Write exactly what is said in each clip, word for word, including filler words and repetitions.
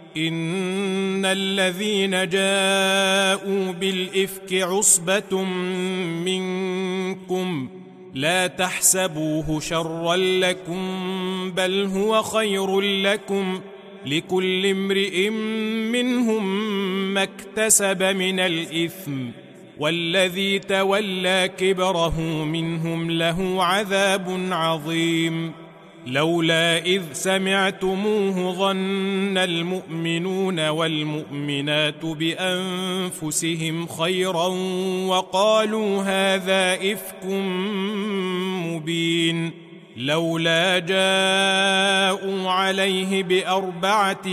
إن الذين جاءوا بالإفك عصبة منكم لا تحسبوه شرا لكم بل هو خير لكم لكل امرئ منهم ما اكتسب من الإثم والذي تولى كبره منهم له عذاب عظيم. لولا إذ سمعتموه ظن المؤمنون والمؤمنات بأنفسهم خيرا وقالوا هذا إفك مبين. لولا جاءوا عليه بأربعة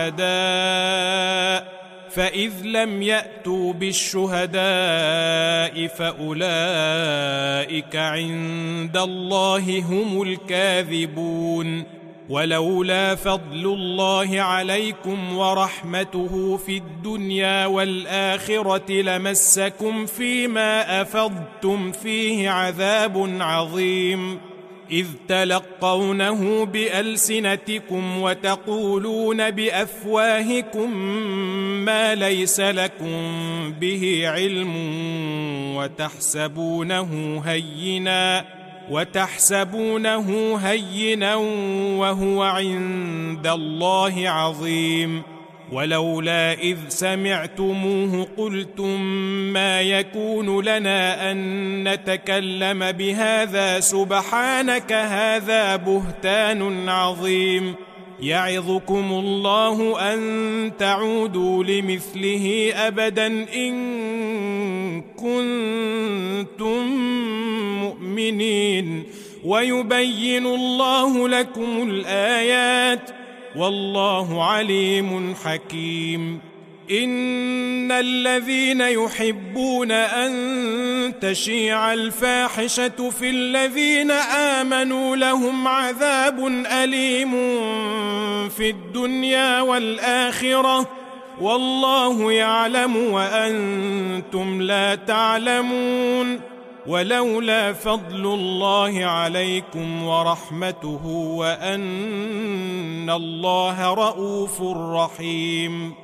شهداء فإذ لم يأتوا بالشهداء فأولئك عند الله هم الكاذبون. ولولا فضل الله عليكم ورحمته في الدنيا والآخرة لمسكم فيما أفضتم فيه عذاب عظيم، إذ تلقونه بألسنتكم وتقولون بأفواهكم ما ليس لكم به علم وتحسبونه هينا وتحسبونه هينا وهو عند الله عظيم. ولولا إذ سمعتموه قلتم ما يكون لنا أن نتكلم بهذا سبحانك هذا بهتان عظيم. يعظكم الله أن تعودوا لمثله أبدا إن كنتم مؤمنين ويبين الله لكم الآيات والله عليم حكيم. إن الذين يحبون أن تشيع الفاحشة في الذين آمنوا لهم عذاب أليم في الدنيا والآخرة والله يعلم وأنتم لا تعلمون. ولولا فضل الله عليكم ورحمته وأن الله رؤوف رحيم.